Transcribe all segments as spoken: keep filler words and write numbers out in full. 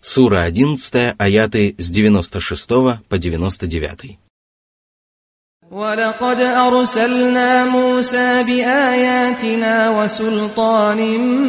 Сура одиннадцать, аяты с девяносто шестого по девяносто девятый. وَلَقَدْ أَرْسَلْنَا مُوسَى بِآيَاتِنَا وَسُلْطَانٍ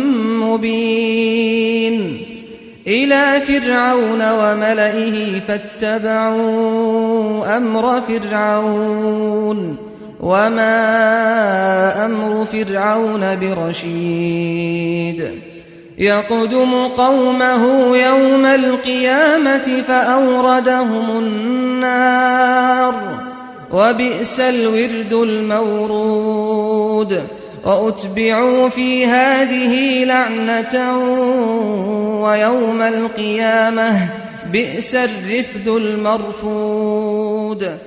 مُبِينٍ إِلَى فِرْعَوْنَ وَمَلَئِهِ فَاتَّبَعُوا أَمْرَ فِرْعَوْنَ وَمَا أَمْرُ فِرْعَوْنَ بِرَشِيدٍ يَقْدُمُ قَوْمَهُ يَوْمَ الْقِيَامَةِ فَأَوْرَدَهُمُ النَّارَ وَبِئْسَ الْوِرْدُ الْمَوْرُودُ وَأُتْبِعُوا فِي هَذِهِ لَعْنَةً وَيَوْمَ الْقِيَامَةِ بِئْسَ الرِّفْدُ الْمَرْفُودُ.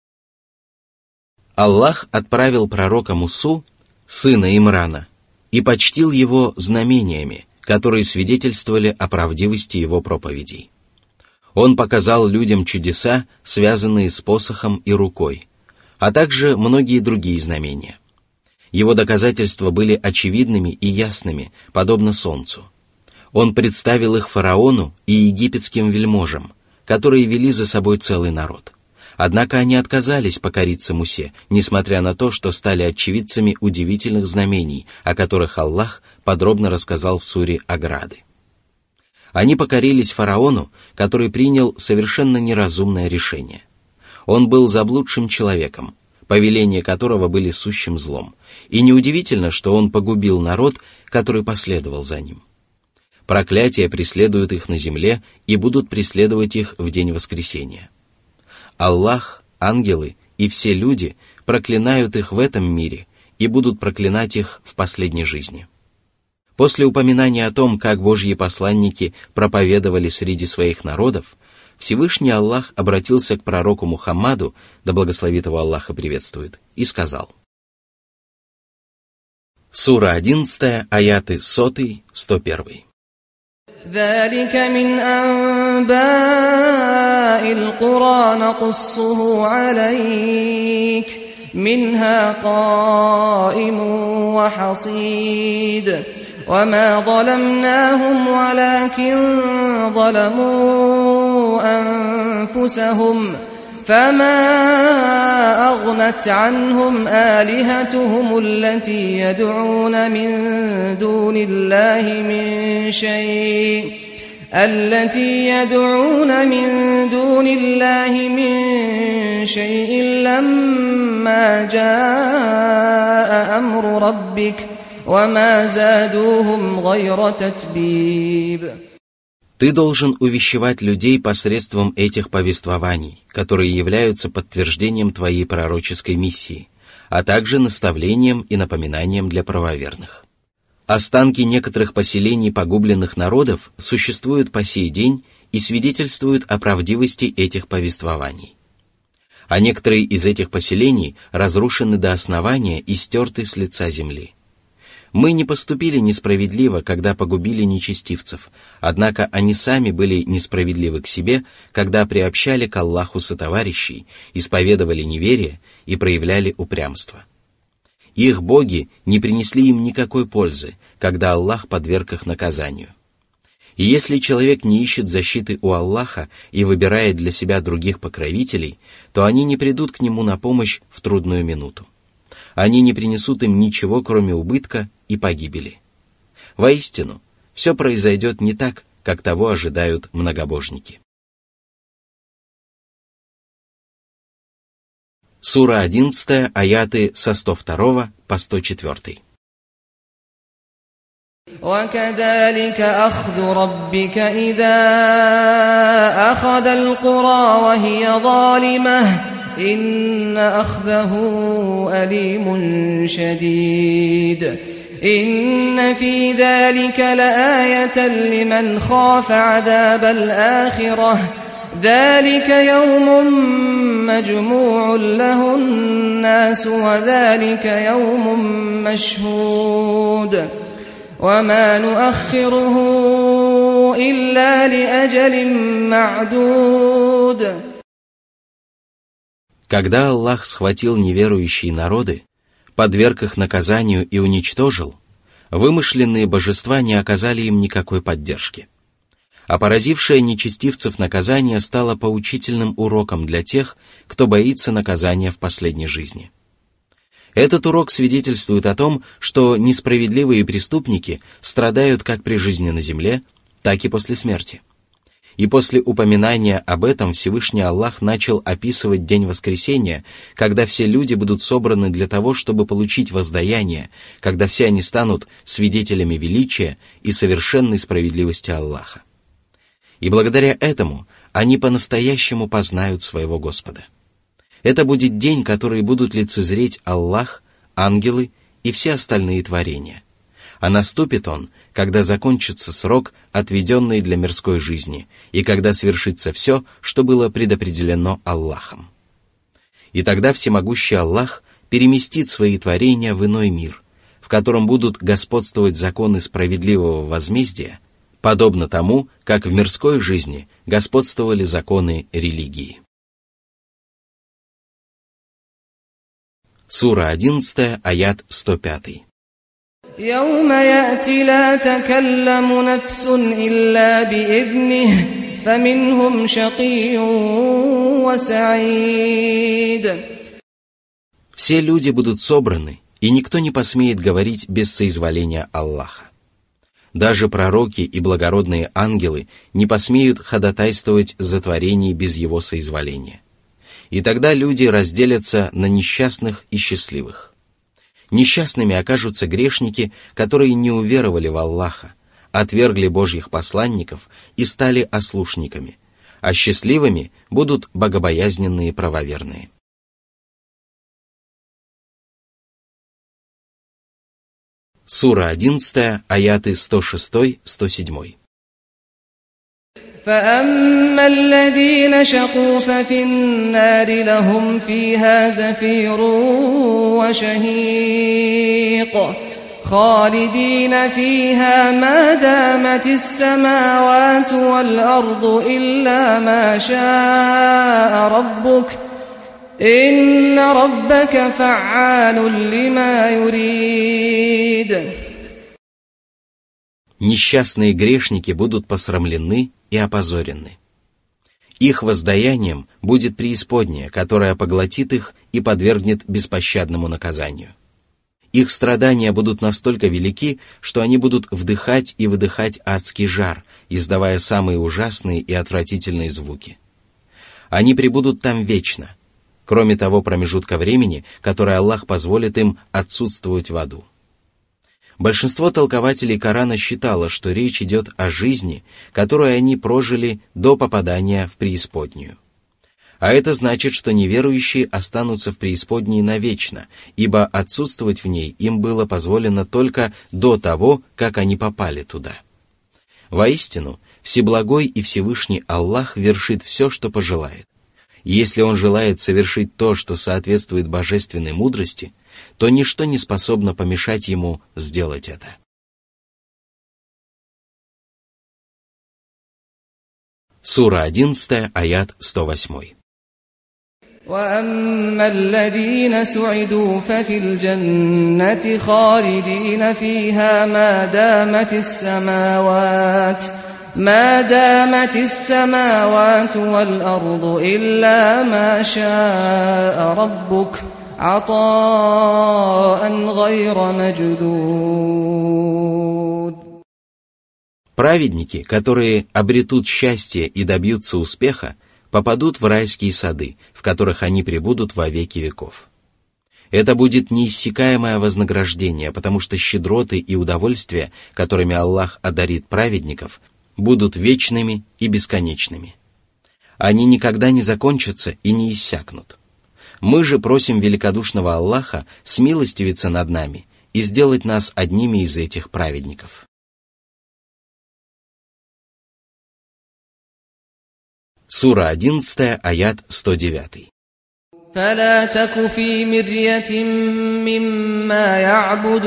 Аллах отправил пророка Мусу, сына Имрана, и почтил его знамениями, которые свидетельствовали о правдивости его проповедей. Он показал людям чудеса, связанные с посохом и рукой, а также многие другие знамения. Его доказательства были очевидными и ясными, подобно солнцу. Он представил их фараону и египетским вельможам, которые вели за собой целый народ. Однако они отказались покориться Мусе, несмотря на то, что стали очевидцами удивительных знамений, о которых Аллах подробно рассказал в суре Ограды. Они покорились фараону, который принял совершенно неразумное решение. Он был заблудшим человеком, повеления которого были сущим злом, и неудивительно, что он погубил народ, который последовал за ним. Проклятия преследуют их на земле и будут преследовать их в день воскресения. Аллах, ангелы и все люди проклинают их в этом мире и будут проклинать их в последней жизни. После упоминания о том, как Божьи посланники проповедовали среди своих народов, Всевышний Аллах обратился к пророку Мухаммаду, да благословит его Аллах и приветствует, и сказал. Сура одиннадцать, аяты сто, сто один. ذَلِكَ مِنْ أَنْبَاءِ الْقُرَى نَقُصُّهُ عَلَيْكَ مِنْهَا قَائِمٌ وَحَصِيدٌ وَمَا ظَلَمْنَاهُمْ وَلَكِنْ ظَلَمُوا أَنفُسَهُمْ فَمَا أَغْنَتْ عَنْهُمْ آلِهَتُهُمُ الَّتِي يَدْعُونَ مِن دُونِ اللَّهِ مِن شَيْءٍ الَّتِي يَدْعُونَ مِن دُونِ اللَّهِ مِن شَيْءٍ لَّمَّا جَاءَ أَمْرُ رَبِّكَ وَمَا زَادُوهُمْ غَيْرَ تَتْبِيبٍ. Ты должен увещевать людей посредством этих повествований, которые являются подтверждением твоей пророческой миссии, а также наставлением и напоминанием для правоверных. Останки некоторых поселений погубленных народов существуют по сей день и свидетельствуют о правдивости этих повествований. А некоторые из этих поселений разрушены до основания и стерты с лица земли. Мы не поступили несправедливо, когда погубили нечестивцев, однако они сами были несправедливы к себе, когда приобщали к Аллаху сотоварищей, исповедовали неверие и проявляли упрямство. Их боги не принесли им никакой пользы, когда Аллах подверг их наказанию. И если человек не ищет защиты у Аллаха и выбирает для себя других покровителей, то они не придут к нему на помощь в трудную минуту. Они не принесут им ничего, кроме убытка и погибели. Воистину, все произойдет не так, как того ожидают многобожники. Сура одиннадцать, аяты со сто второго по сто четвёртый. وَكَذَلِكَ أَخْذُ رَبِّكَ إِذَا أَخَذَ الْقُرَى وَهِيَ ظَالِمَةٌ إِنَّ أَخْذَهُ أَلِيمٌ شَدِيدٌ إِنَّ فِي ذَلِكَ لَآيَةً لِمَنْ خَافَ عَذَابَ الْآخِرَةِ ذَلِكَ يَوْمٌ مَجْمُوعٌ لَهُ النَّاسُ وَذَلِكَ يَوْمٌ مَشْهُودٌ وَمَا نُؤَخِّرُهُ إِلَّا لِأَجَلٍ مَعْدُودٍ. Когда Аллах схватил неверующие народы, подверг их наказанию и уничтожил, вымышленные божества не оказали им никакой поддержки. А поразившее нечестивцев наказание стало поучительным уроком для тех, кто боится наказания в последней жизни. Этот урок свидетельствует о том, что несправедливые преступники страдают как при жизни на земле, так и после смерти. И после упоминания об этом Всевышний Аллах начал описывать день воскресения, когда все люди будут собраны для того, чтобы получить воздаяние, когда все они станут свидетелями величия и совершенной справедливости Аллаха. И благодаря этому они по-настоящему познают своего Господа. Это будет день, который будут лицезреть Аллах, ангелы и все остальные творения. А наступит он, когда закончится срок, отведенный для мирской жизни, и когда свершится все, что было предопределено Аллахом. И тогда всемогущий Аллах переместит свои творения в иной мир, в котором будут господствовать законы справедливого возмездия, подобно тому, как в мирской жизни господствовали законы религии. Сура одиннадцатая, аят сто пять. يوم يأتي لا تكلم نفس إلا بإذنه فمنهم شقي وسعيد. Все люди будут собраны, и никто не посмеет говорить без соизволения Аллаха. Даже пророки и благородные ангелы не посмеют ходатайствовать за творение без его соизволения. И тогда люди разделятся на несчастных и счастливых. Несчастными окажутся грешники, которые не уверовали в Аллаха, отвергли Божьих посланников и стали ослушниками, а счастливыми будут богобоязненные правоверные. Сура одиннадцатая, аяты сто шесть - сто семь. فأما الذين شقوا ففي النار لهم فيها زفير وشهيق خالدين فيها ما دامت السماوات والأرض إلا ما شاء ربك إن ربك فعال لما يريد. Несчастные грешники будут посрамлены и опозорены. Их воздаянием будет преисподняя, которая поглотит их и подвергнет беспощадному наказанию. Их страдания будут настолько велики, что они будут вдыхать и выдыхать адский жар, издавая самые ужасные и отвратительные звуки. Они пребудут там вечно, кроме того промежутка времени, который Аллах позволит им отсутствовать в аду. Большинство толкователей Корана считало, что речь идет о жизни, которую они прожили до попадания в преисподнюю. А это значит, что неверующие останутся в преисподней навечно, ибо отсутствовать в ней им было позволено только до того, как они попали туда. Воистину, Всеблагой и Всевышний Аллах вершит все, что пожелает. Если Он желает совершить то, что соответствует божественной мудрости, то ничто не способно помешать Ему сделать это. Сура одиннадцатая, аят сто восемь. وَأَمَّا الَّذِينَ سُعِدُوا فَفِي الْجَنَّةِ خَالِدِينَ فِيهَا مَا دَامَتِ السَّمَاوَاتُ ما دامت السماوات والأرض إلا ما شاء ربك عطاء غير مجدود. Праведники, которые обретут счастье и добьются успеха, попадут в райские сады, в которых они пребудут во веки веков. Это будет неиссякаемое вознаграждение, потому что щедроты и удовольствия, которыми Аллах одарит праведников, будут вечными и бесконечными. Они никогда не закончатся и не иссякнут. Мы же просим великодушного Аллаха смилостивиться над нами и сделать нас одними из этих праведников. Сура одиннадцатая, аят сто девять. فلا تك في مرية مما يعبد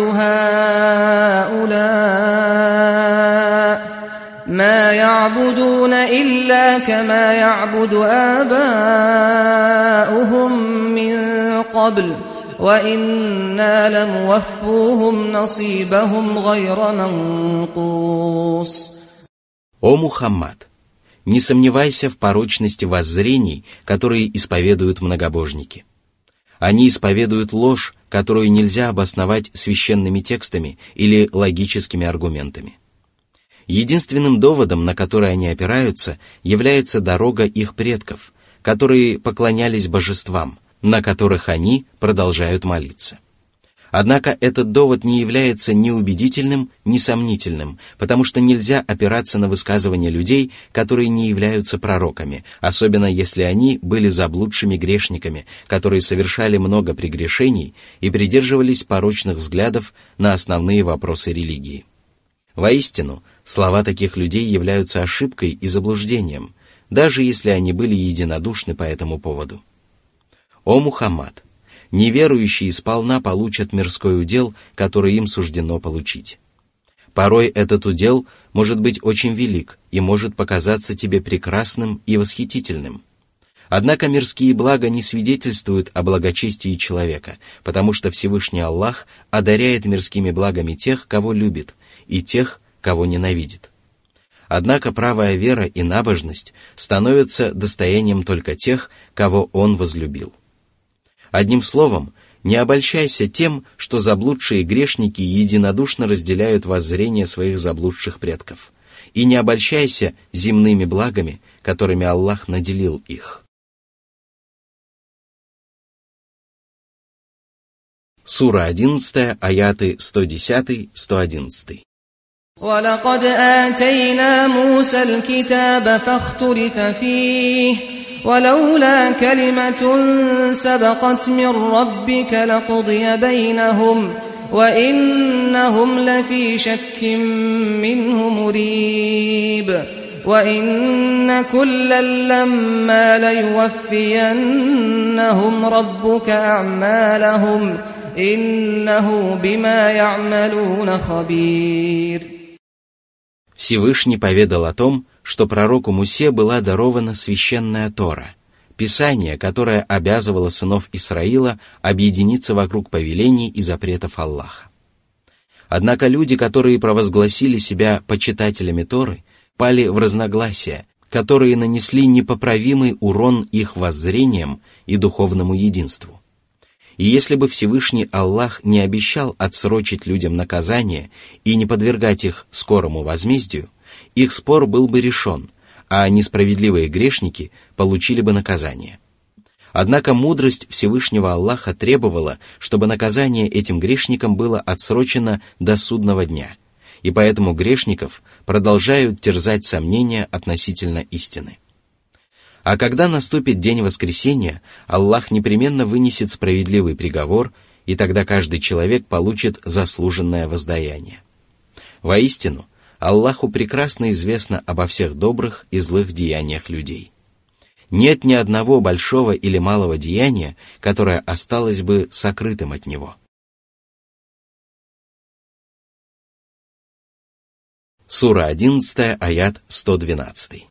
هؤلاء ما يعبدون إلا كما يعبد آباؤهم من قبل وإنا لموفوهم نصيبهم غير منقوص. «О Мухаммад, не сомневайся в порочности воззрений, которые исповедуют многобожники. Они исповедуют ложь, которую нельзя обосновать священными текстами или логическими аргументами. Единственным доводом, на который они опираются, является дорога их предков, которые поклонялись божествам, на которых они продолжают молиться. Однако этот довод не является ни убедительным, ни сомнительным, потому что нельзя опираться на высказывания людей, которые не являются пророками, особенно если они были заблудшими грешниками, которые совершали много прегрешений и придерживались порочных взглядов на основные вопросы религии. Воистину, слова таких людей являются ошибкой и заблуждением, даже если они были единодушны по этому поводу. О Мухаммад! Неверующие сполна получат мирской удел, который им суждено получить. Порой этот удел может быть очень велик и может показаться тебе прекрасным и восхитительным. Однако мирские блага не свидетельствуют о благочестии человека, потому что Всевышний Аллах одаряет мирскими благами тех, кого любит, и тех, кого ненавидит. Однако правая вера и набожность становятся достоянием только тех, кого Он возлюбил. Одним словом, не обольщайся тем, что заблудшие грешники единодушно разделяют воззрение своих заблудших предков, и не обольщайся земными благами, которыми Аллах наделил их. Сура одиннадцатая, аяты сто десять - сто одиннадцать. وَلَقَدْ آتَيْنَا مُوسَى الْكِتَابَ فَاخْتُلِفَ فِيهِ وَلَوْلَا كَلِمَةٌ سَبَقَتْ مِنْ رَبِّكَ لَقُضِيَ بَيْنَهُمْ وَإِنَّهُمْ لَفِي شَكٍّ مِّنْهُ مُرِيبٍ وَإِنَّ كُلًّا لَّمَّا لَيُوَفِّيَنَّهُمْ رَبُّكَ أَعْمَالَهُمْ إِنَّهُ بِمَا يَعْمَلُونَ خَبِيرٌ. Всевышний поведал о том, что пророку Мусе была дарована священная Тора, Писание, которое обязывало сынов Исраила объединиться вокруг повелений и запретов Аллаха. Однако люди, которые провозгласили себя почитателями Торы, пали в разногласия, которые нанесли непоправимый урон их воззрениям и духовному единству. И если бы Всевышний Аллах не обещал отсрочить людям наказание и не подвергать их скорому возмездию, их спор был бы решен, а несправедливые грешники получили бы наказание. Однако мудрость Всевышнего Аллаха требовала, чтобы наказание этим грешникам было отсрочено до судного дня, и поэтому грешников продолжают терзать сомнения относительно истины. А когда наступит день воскресения, Аллах непременно вынесет справедливый приговор, и тогда каждый человек получит заслуженное воздаяние. Воистину, Аллаху прекрасно известно обо всех добрых и злых деяниях людей. Нет ни одного большого или малого деяния, которое осталось бы сокрытым от Него. Сура одиннадцатая, аят сто двенадцать.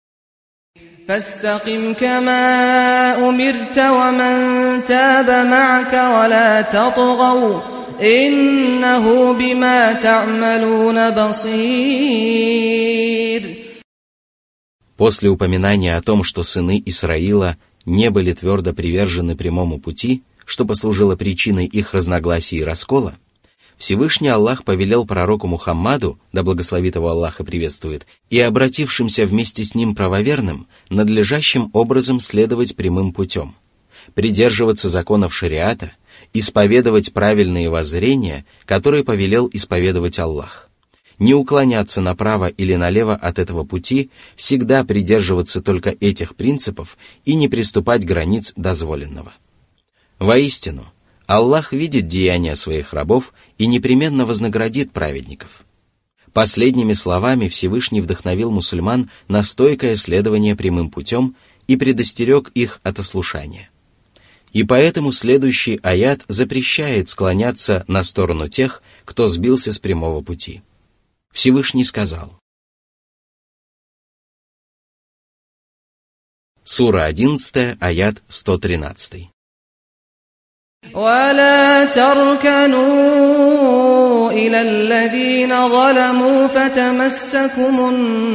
فاستقم كما أمرت ومن تاب معك ولا تطغوا إنه بما تعملون بصير. После упоминания о том, что сыны Исраила не были твердо привержены прямому пути, что послужило причиной их разногласий и раскола, Всевышний Аллах повелел пророку Мухаммаду, да благословит его Аллах и приветствует, и обратившимся вместе с ним правоверным, надлежащим образом следовать прямым путем, придерживаться законов шариата, исповедовать правильные воззрения, которые повелел исповедовать Аллах, не уклоняться направо или налево от этого пути, всегда придерживаться только этих принципов и не приступать границ дозволенного. Воистину, Аллах видит деяния своих рабов и непременно вознаградит праведников. Последними словами Всевышний вдохновил мусульман на стойкое следование прямым путем и предостерег их от ослушания. И поэтому следующий аят запрещает склоняться на сторону тех, кто сбился с прямого пути. Всевышний сказал. Сура одиннадцатая, аят сто тринадцать. ولا تركنوا إلى الذين ظلموا فتمسكم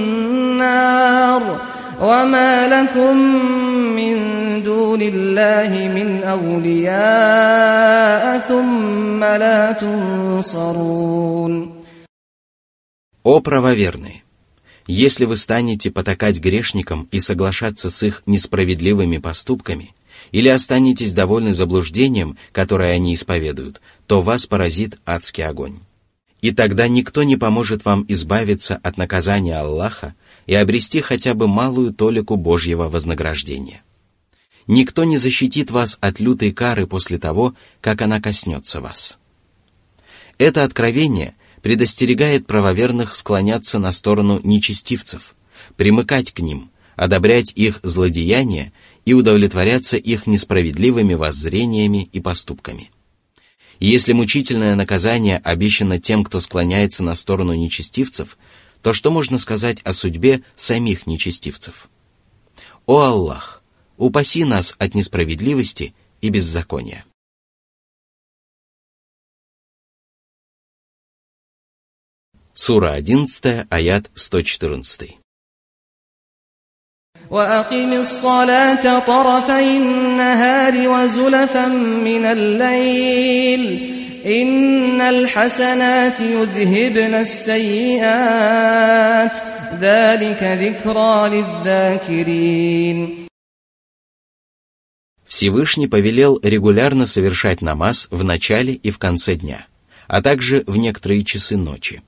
النار وما لكم من دون الله من أولياء ثم لا تنصرون. О правоверные! Если вы станете потакать грешникам и соглашаться с их несправедливыми поступками, или останетесь довольны заблуждением, которое они исповедуют, то вас поразит адский огонь. И тогда никто не поможет вам избавиться от наказания Аллаха и обрести хотя бы малую толику Божьего вознаграждения. Никто не защитит вас от лютой кары после того, как она коснется вас. Это откровение предостерегает правоверных склоняться на сторону нечестивцев, примыкать к ним, одобрять их злодеяния и удовлетворяться их несправедливыми воззрениями и поступками. И если мучительное наказание обещано тем, кто склоняется на сторону нечестивцев, то что можно сказать о судьбе самих нечестивцев? О Аллах! Упаси нас от несправедливости и беззакония. Сура одиннадцатая, аят сто четырнадцатый. وأقم الصلاة طرفي النهار وزلفا من الليل إن الحسنات يذهبن السيئات ذلك ذكرى للذاكرين. Всевышний повелел регулярно совершать намаз в начале и в конце дня, а также в некоторые часы ночи.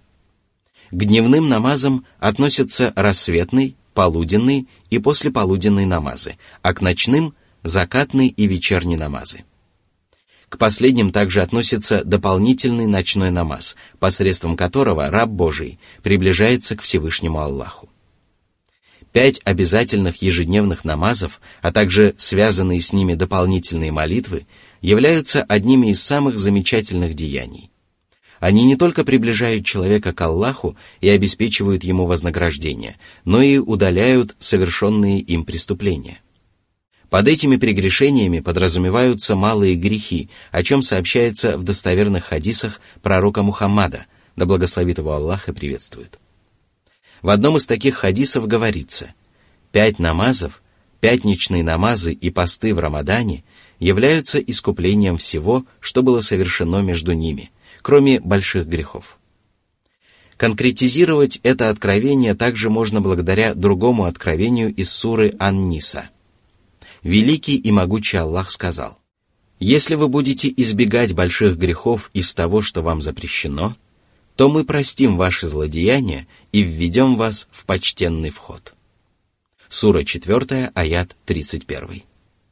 К дневным намазам относятся рассветный, полуденный и послеполуденный намазы, а к ночным – закатный и вечерний намазы. К последним также относится дополнительный ночной намаз, посредством которого раб Божий приближается к Всевышнему Аллаху. Пять обязательных ежедневных намазов, а также связанные с ними дополнительные молитвы, являются одними из самых замечательных деяний. Они не только приближают человека к Аллаху и обеспечивают ему вознаграждение, но и удаляют совершенные им преступления. Под этими прегрешениями подразумеваются малые грехи, о чем сообщается в достоверных хадисах пророка Мухаммада, да благословит его Аллах и приветствует. В одном из таких хадисов говорится: «Пять намазов, пятничные намазы и посты в Рамадане являются искуплением всего, что было совершено между ними, кроме больших грехов». Конкретизировать это откровение также можно благодаря другому откровению из суры Ан-Ниса. Великий и могучий Аллах сказал: «Если вы будете избегать больших грехов из того, что вам запрещено, то мы простим ваши злодеяния и введем вас в почтенный вход». Сура четвёртая, аят тридцать первый.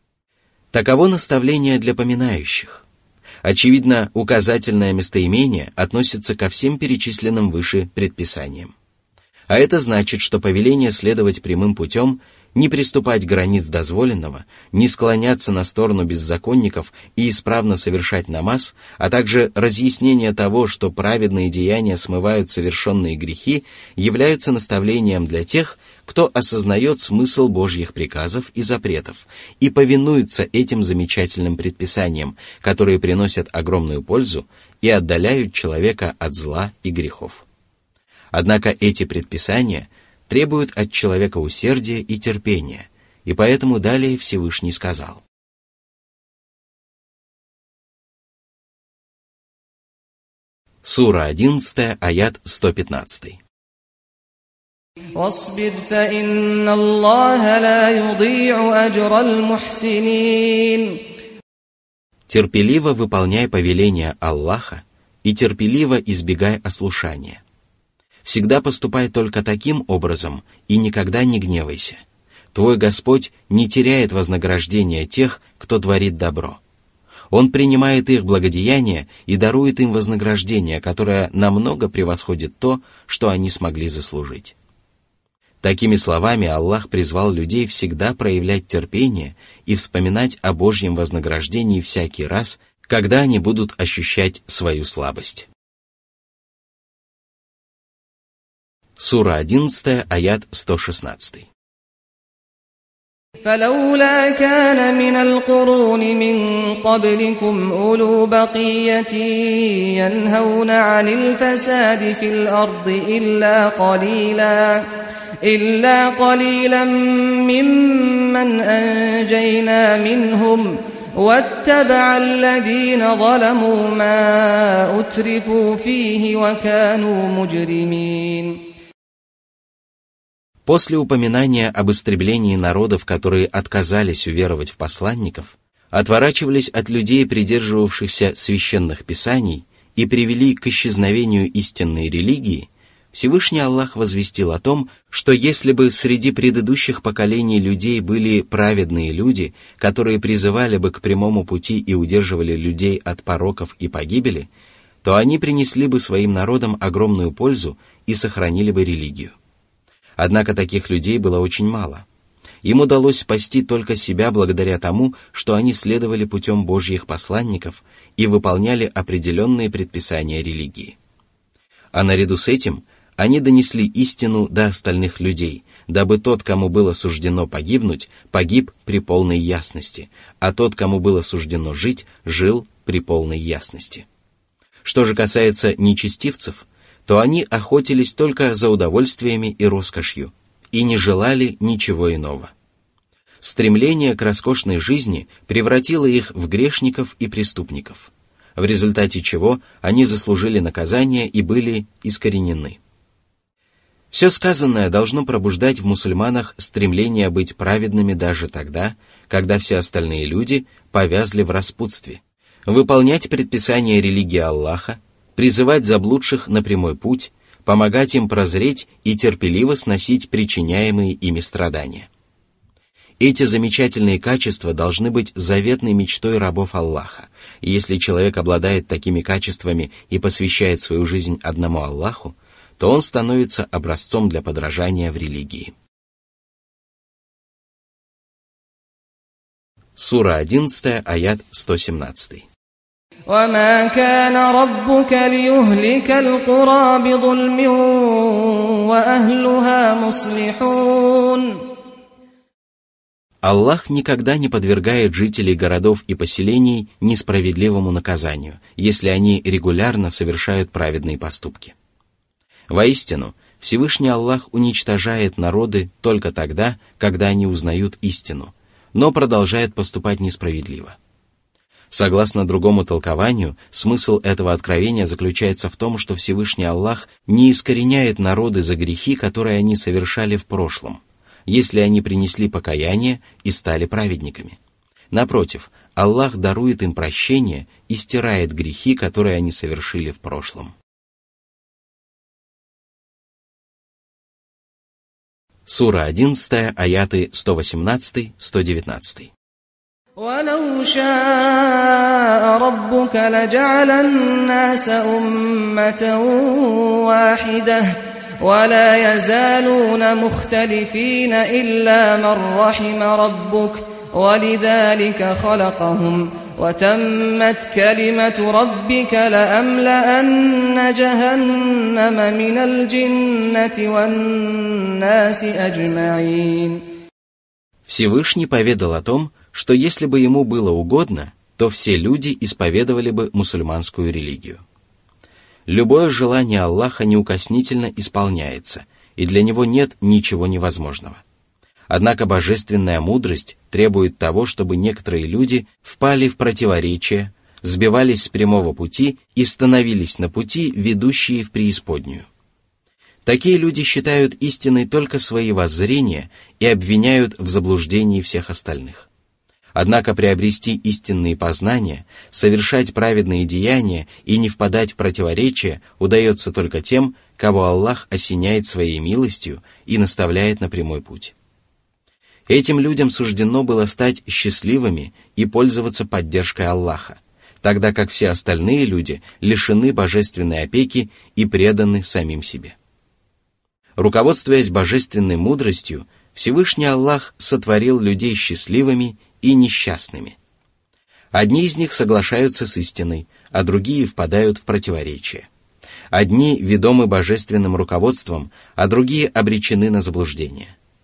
Таково наставление для поминающих. Очевидно, указательное местоимение относится ко всем перечисленным выше предписаниям. А это значит, что повеление следовать прямым путем, не приступать границ дозволенного, не склоняться на сторону беззаконников и исправно совершать намаз, а также разъяснение того, что праведные деяния смывают совершенные грехи, являются наставлением для тех, кто осознает смысл Божьих приказов и запретов и повинуется этим замечательным предписаниям, которые приносят огромную пользу и отдаляют человека от зла и грехов. Однако эти предписания требуют от человека усердия и терпения, и поэтому далее Всевышний сказал: Сура одиннадцатая, аят сто пятнадцатый. واصبر فإن الله لا يضيع أجر المحسنين. Терпеливо выполняй повеления Аллаха и терпеливо избегай ослушания. Всегда поступай только таким образом и никогда не гневайся. Твой Господь не теряет вознаграждения тех, кто творит добро. Он принимает их благодеяния и дарует им вознаграждение, которое намного превосходит то, что они смогли заслужить. Такими словами Аллах призвал людей всегда проявлять терпение и вспоминать о Божьем вознаграждении всякий раз, когда они будут ощущать свою слабость. Сура одиннадцатая, аят сто шестнадцатый. فلولا كان من القرون من قبلكم أولو بقية ينهون عن الفساد في الأرض إلا قليلا إلا قليلا ممن أنجينا منهم واتبع الذين ظلموا ما أترفوا فيه وكانوا مجرمين. После упоминания об истреблении народов, которые отказались уверовать в посланников, отворачивались от людей, придерживавшихся священных писаний, и привели к исчезновению истинной религии, Всевышний Аллах возвестил о том, что если бы среди предыдущих поколений людей были праведные люди, которые призывали бы к прямому пути и удерживали людей от пороков и погибели, то они принесли бы своим народам огромную пользу и сохранили бы религию. Однако таких людей было очень мало. Им удалось спасти только себя благодаря тому, что они следовали путем Божьих посланников и выполняли определенные предписания религии. А наряду с этим они донесли истину до остальных людей, дабы тот, кому было суждено погибнуть, погиб при полной ясности, а тот, кому было суждено жить, жил при полной ясности. Что же касается нечестивцев, то они охотились только за удовольствиями и роскошью и не желали ничего иного. Стремление к роскошной жизни превратило их в грешников и преступников, в результате чего они заслужили наказание и были искоренены. Все сказанное должно пробуждать в мусульманах стремление быть праведными даже тогда, когда все остальные люди повязли в распутстве, выполнять предписания религии Аллаха, призывать заблудших на прямой путь, помогать им прозреть и терпеливо сносить причиняемые ими страдания. Эти замечательные качества должны быть заветной мечтой рабов Аллаха, и если человек обладает такими качествами и посвящает свою жизнь одному Аллаху, то он становится образцом для подражания в религии. Сура одиннадцатая, аят сто семнадцатый. وما كان ربك ليهلك القرى بظلم وأهلها مصلحون. Аллах никогда не подвергает жителей городов и поселений несправедливому наказанию, если они регулярно совершают праведные поступки. Воистину, Всевышний Аллах уничтожает народы только тогда, когда они узнают истину, но продолжает поступать несправедливо. Согласно другому толкованию, смысл этого откровения заключается в том, что Всевышний Аллах не искореняет народы за грехи, которые они совершали в прошлом, если они принесли покаяние и стали праведниками. Напротив, Аллах дарует им прощение и стирает грехи, которые они совершили в прошлом. Сура одиннадцатая, аяты сто восемнадцатый — сто девятнадцатый. ولو شاء ربك لجعل الناس أمة واحدة ولا يزالون مختلفين إلا من رحم ربك ولذلك خلقهم وتمت كلمة ربك لأملأن جهنم من الجنة والناس أجمعين. Всевышний поведал о том, что если бы ему было угодно, то все люди исповедовали бы мусульманскую религию. Любое желание Аллаха неукоснительно исполняется, и для него нет ничего невозможного. Однако божественная мудрость требует того, чтобы некоторые люди впали в противоречие, сбивались с прямого пути и становились на пути, ведущие в преисподнюю. Такие люди считают истиной только свои воззрения и обвиняют в заблуждении всех остальных. Однако приобрести истинные познания, совершать праведные деяния и не впадать в противоречие удается только тем, кого Аллах осеняет своей милостью и наставляет на прямой путь. Этим людям суждено было стать счастливыми и пользоваться поддержкой Аллаха, тогда как все остальные люди лишены божественной опеки и преданы самим себе. Руководствуясь божественной мудростью, Всевышний Аллах сотворил людей счастливыми и несчастными. Одни из них соглашаются с истиной, а другие впадают в противоречие. Одни ведомы божественным руководством, а другие обречены на заблуждение.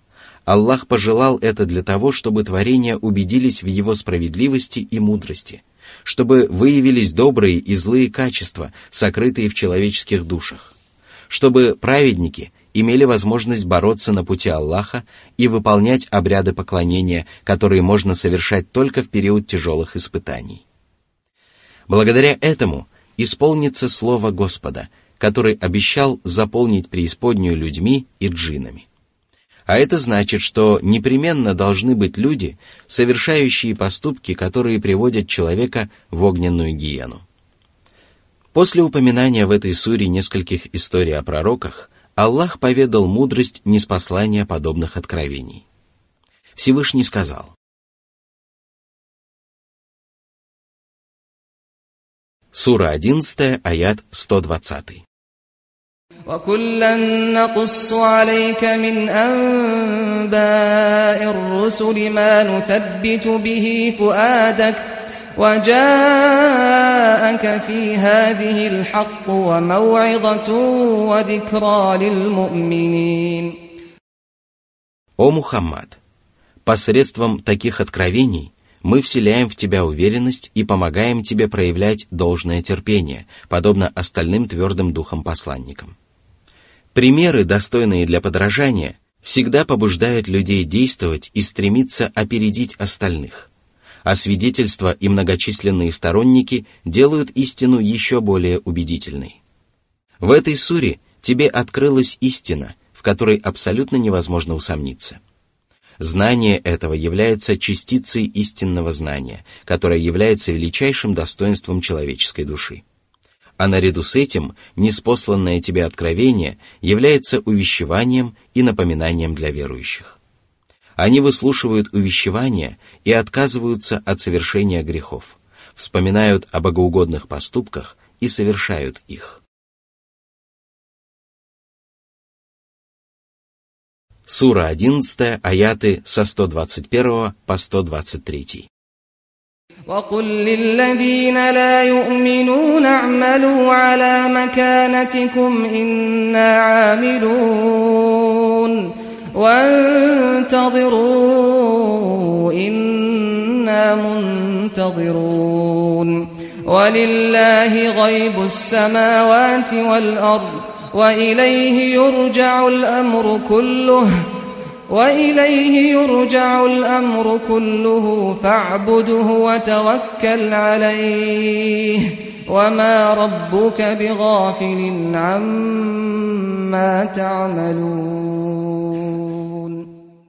Аллах пожелал это для того, чтобы творения убедились в Его справедливости и мудрости, чтобы выявились добрые и злые качества, сокрытые в человеческих душах, чтобы праведники имели возможность бороться на пути Аллаха и выполнять обряды поклонения, которые можно совершать только в период тяжелых испытаний. Благодаря этому исполнится слово Господа, который обещал заполнить преисподнюю людьми и джиннами. А это значит, что непременно должны быть люди, совершающие поступки, которые приводят человека в огненную гиену. После упоминания в этой суре нескольких историй о пророках, Аллах поведал мудрость ниспослания подобных откровений. Всевышний сказал: Сура одиннадцатая, аят сто двадцать. وَكُلًّا نَّقُصُّ عَلَيْكَ مِنْ أَنبَاءِ الرُّسُلِ مَا نُثَبِّتُ بِهِ فُؤَادَكَ وَجَاءَكَ فِي هَٰذِهِ الْحَقُّ وَمَوْعِظَةٌ وَذِكْرَىٰ لِلْمُؤْمِنِينَ. О Мухаммад! Посредством таких откровений мы вселяем в тебя уверенность и помогаем тебе проявлять должное терпение, подобно остальным твердым духом посланникам. Примеры, достойные для подражания, всегда побуждают людей действовать и стремиться опередить остальных, а свидетельства и многочисленные сторонники делают истину еще более убедительной. В этой суре тебе открылась истина, в которой абсолютно невозможно усомниться. Знание этого является частицей истинного знания, которое является величайшим достоинством человеческой души. А наряду с этим ниспосланное тебе откровение является увещеванием и напоминанием для верующих. Они выслушивают увещевания и отказываются от совершения грехов, вспоминают о богоугодных поступках и совершают их. Сура одиннадцатая, аяты со сто двадцать первого по сто двадцать третий. وَقُلْ لِلَّذِينَ لَا يُؤْمِنُونَ اعْمَلُوا عَلَى مَكَانَتِكُمْ إِنَّا عَامِلُونَ وَانْتَظِرُوا إِنَّا مُنْتَظِرُونَ وَلِلَّهِ غَيْبُ السَّمَاوَاتِ وَالْأَرْضِ وَإِلَيْهِ يُرْجَعُ الْأَمْرُ كُلُّهُ وَإِلَيْهِ يُرْجَعُ الْأَمْرُ كُلُّهُ فَاعْبُدْهُ وَتَوَكَّلْ عَلَيْهِ وَمَا رَبُّكَ بِغَافِلٍ عَمَّا تَعْمَلُونَ.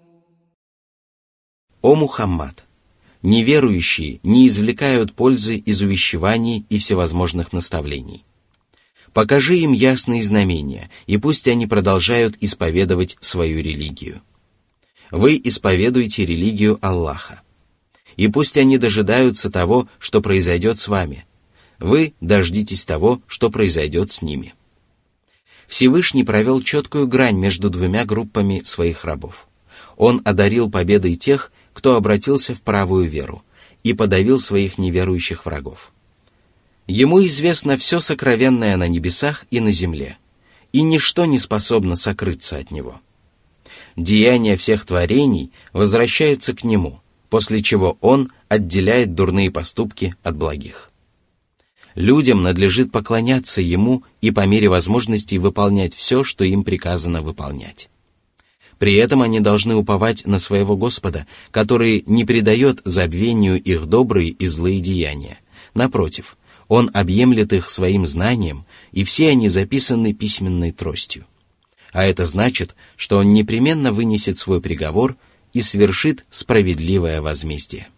О Мухаммад! Неверующие не извлекают пользы из увещеваний и всевозможных наставлений. Покажи им ясные знамения, и пусть они продолжают исповедовать свою религию. Вы исповедуете религию Аллаха. И пусть они дожидаются того, что произойдет с вами. Вы дождитесь того, что произойдет с ними. Всевышний провел четкую грань между двумя группами своих рабов. Он одарил победой тех, кто обратился в правую веру, и подавил своих неверующих врагов. Ему известно все сокровенное на небесах и на земле, и ничто не способно сокрыться от него. Деяния всех творений возвращаются к нему, после чего он отделяет дурные поступки от благих. Людям надлежит поклоняться ему и по мере возможностей выполнять все, что им приказано выполнять. При этом они должны уповать на своего Господа, который не предает забвению их добрые и злые деяния. Напротив, Он объемлет их своим знанием, и все они записаны письменной тростью. А это значит, что Он непременно вынесет свой приговор и свершит справедливое возмездие.